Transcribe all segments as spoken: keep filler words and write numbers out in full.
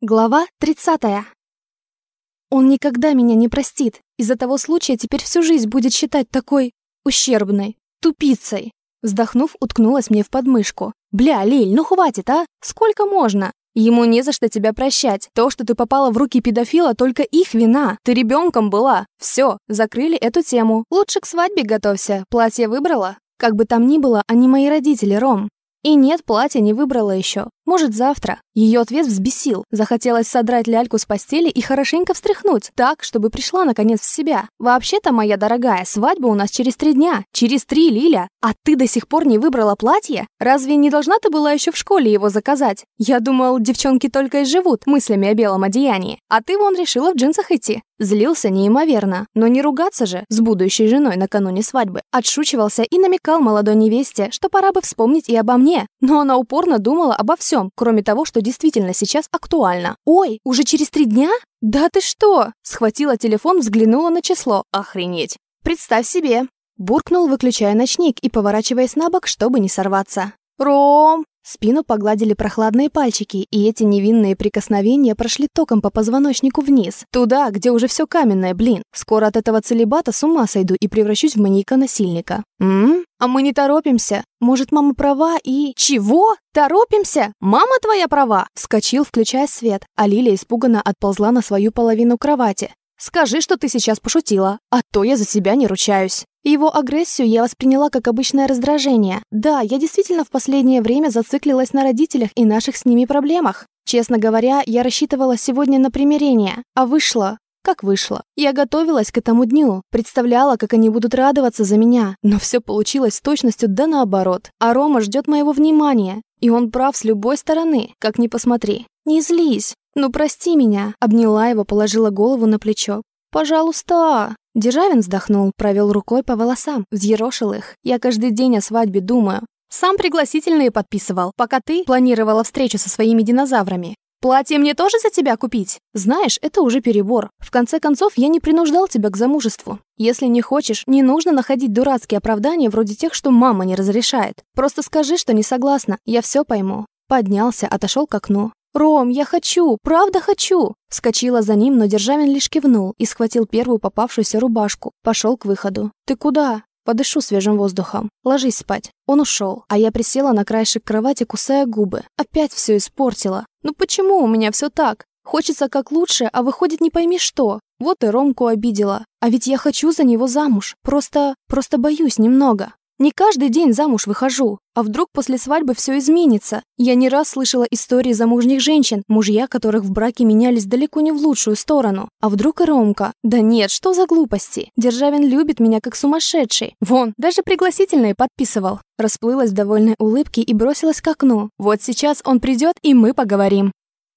Глава тридцатая. Он никогда меня не простит. Из-за того случая теперь всю жизнь будет считать такой ущербной, тупицей. Вздохнув, уткнулась мне в подмышку. «Бля, Лиль, ну хватит, а? Сколько можно? Ему не за что тебя прощать. То, что ты попала в руки педофила, только их вина. Ты ребенком была. Все, закрыли эту тему. Лучше к свадьбе готовься. Платье выбрала? Как бы там ни было, они мои родители, Ром. И нет, платье не выбрала еще. Может, завтра. Ее ответ взбесил. Захотелось содрать ляльку с постели и хорошенько встряхнуть, так, чтобы пришла наконец в себя. Вообще-то, моя дорогая, свадьба у нас через три дня. Через три, Лиля. А ты до сих пор не выбрала платье? Разве не должна ты была еще в школе его заказать? Я думал, девчонки только и живут мыслями о белом одеянии. А ты вон решила в джинсах идти. Злился неимоверно. Но не ругаться же с будущей женой накануне свадьбы. Отшучивался и намекал молодой невесте, что пора бы вспомнить и обо мне. Но она упорно думала обо всем, кроме того, что действительно сейчас актуально. «Ой, уже через три дня? Да ты что?» Схватила телефон, взглянула на число. «Охренеть! Представь себе!» Буркнул, выключая ночник и поворачиваясь на бок, чтобы не сорваться. «Ром!» Спину погладили прохладные пальчики, и эти невинные прикосновения прошли током по позвоночнику вниз. Туда, где уже все каменное, блин. Скоро от этого целибата с ума сойду и превращусь в маньяка-насильника. М? А мы не торопимся. Может, мама права и... Чего? Торопимся? Мама твоя права? Вскочил, включая свет, а Лиля испуганно отползла на свою половину кровати. «Скажи, что ты сейчас пошутила, а то я за себя не ручаюсь». Его агрессию я восприняла как обычное раздражение. Да, я действительно в последнее время зациклилась на родителях и наших с ними проблемах. Честно говоря, я рассчитывала сегодня на примирение, а вышло, как вышло. Я готовилась к этому дню, представляла, как они будут радоваться за меня, но все получилось с точностью да наоборот. А Рома ждет моего внимания, и он прав с любой стороны, как ни посмотри. Не злись, ну прости меня. Обняла его, положила голову на плечо. «Пожалуйста!» Державин вздохнул, провел рукой по волосам, взъерошил их. «Я каждый день о свадьбе думаю. Сам пригласительные подписывал, пока ты планировала встречу со своими динозаврами. Платье мне тоже за тебя купить? Знаешь, это уже перебор. В конце концов, я не принуждал тебя к замужеству. Если не хочешь, не нужно находить дурацкие оправдания вроде тех, что мама не разрешает. Просто скажи, что не согласна, я все пойму». Поднялся, отошел к окну. «Ром, я хочу, правда хочу!» Вскочила за ним, но Державин лишь кивнул и схватил первую попавшуюся рубашку. Пошел к выходу. «Ты куда?» «Подышу свежим воздухом. Ложись спать». Он ушел, а я присела на краешек кровати, кусая губы. Опять все испортила. Ну почему у меня все так? Хочется как лучше, а выходит не пойми что. Вот и Ромку обидела. А ведь я хочу за него замуж. Просто... просто боюсь немного. Не каждый день замуж выхожу, а вдруг после свадьбы все изменится. Я не раз слышала истории замужних женщин, мужья которых в браке менялись далеко не в лучшую сторону. А вдруг и Ромка? Да нет, что за глупости? Державин любит меня как сумасшедший. Вон, даже пригласительные подписывал. Расплылась в довольной улыбке и бросилась к окну. Вот сейчас он придет, и мы поговорим.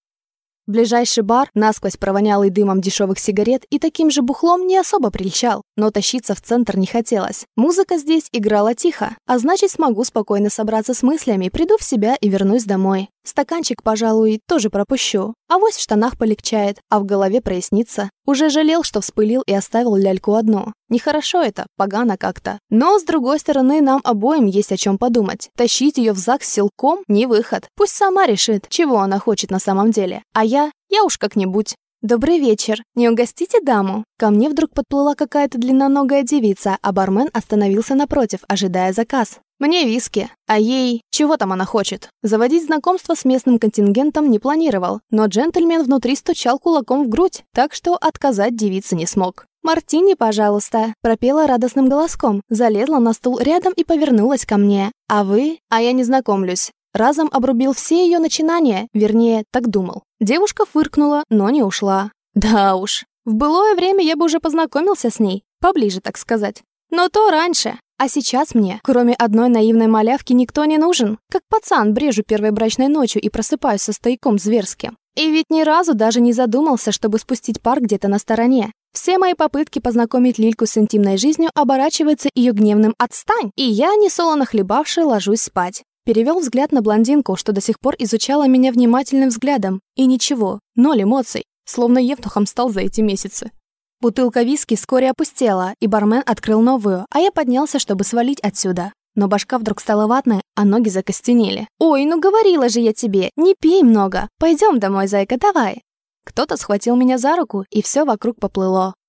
Ближайший бар, насквозь провонялый дымом дешевых сигарет и таким же бухлом, не особо прельщал, но тащиться в центр не хотелось. Музыка здесь играла тихо, а значит, смогу спокойно собраться с мыслями, приду в себя и вернусь домой. Стаканчик, пожалуй, тоже пропущу. Авось в штанах полегчает, а в голове прояснится. Уже жалел, что вспылил и оставил ляльку одну. Нехорошо это, погано как-то. Но, с другой стороны, нам обоим есть о чем подумать. Тащить ее в ЗАГС силком – не выход. Пусть сама решит, чего она хочет на самом деле. А я, я уж как-нибудь. «Добрый вечер. Не угостите даму?» Ко мне вдруг подплыла какая-то длинноногая девица, а бармен остановился напротив, ожидая заказ. «Мне виски, а ей... чего там она хочет?» Заводить знакомство с местным контингентом не планировал, но джентльмен внутри стучал кулаком в грудь, так что отказать девице не смог. «Мартини, пожалуйста», — пропела радостным голоском, залезла на стул рядом и повернулась ко мне. «А вы?» «А я не знакомлюсь». Разом обрубил все ее начинания, вернее, так думал. Девушка фыркнула, но не ушла. Да уж, в былое время я бы уже познакомился с ней, поближе, так сказать. Но то раньше. А сейчас мне, кроме одной наивной малявки, никто не нужен. Как пацан брежу первой брачной ночью и просыпаюсь со стояком зверским. И ведь ни разу даже не задумался, чтобы спустить пар где-то на стороне. Все мои попытки познакомить Лильку с интимной жизнью оборачиваются ее гневным «отстань!» И я, несолоно хлебавший, ложусь спать. Перевел взгляд на блондинку, что до сих пор изучала меня внимательным взглядом. И ничего, ноль эмоций, словно евнухом стал за эти месяцы. Бутылка виски вскоре опустела, и бармен открыл новую, а я поднялся, чтобы свалить отсюда. но башка вдруг стала ватной, а ноги закостенели. «Ой, ну говорила же я тебе, не пей много. Пойдем домой, зайка, давай». Кто-то схватил меня за руку, и все вокруг поплыло.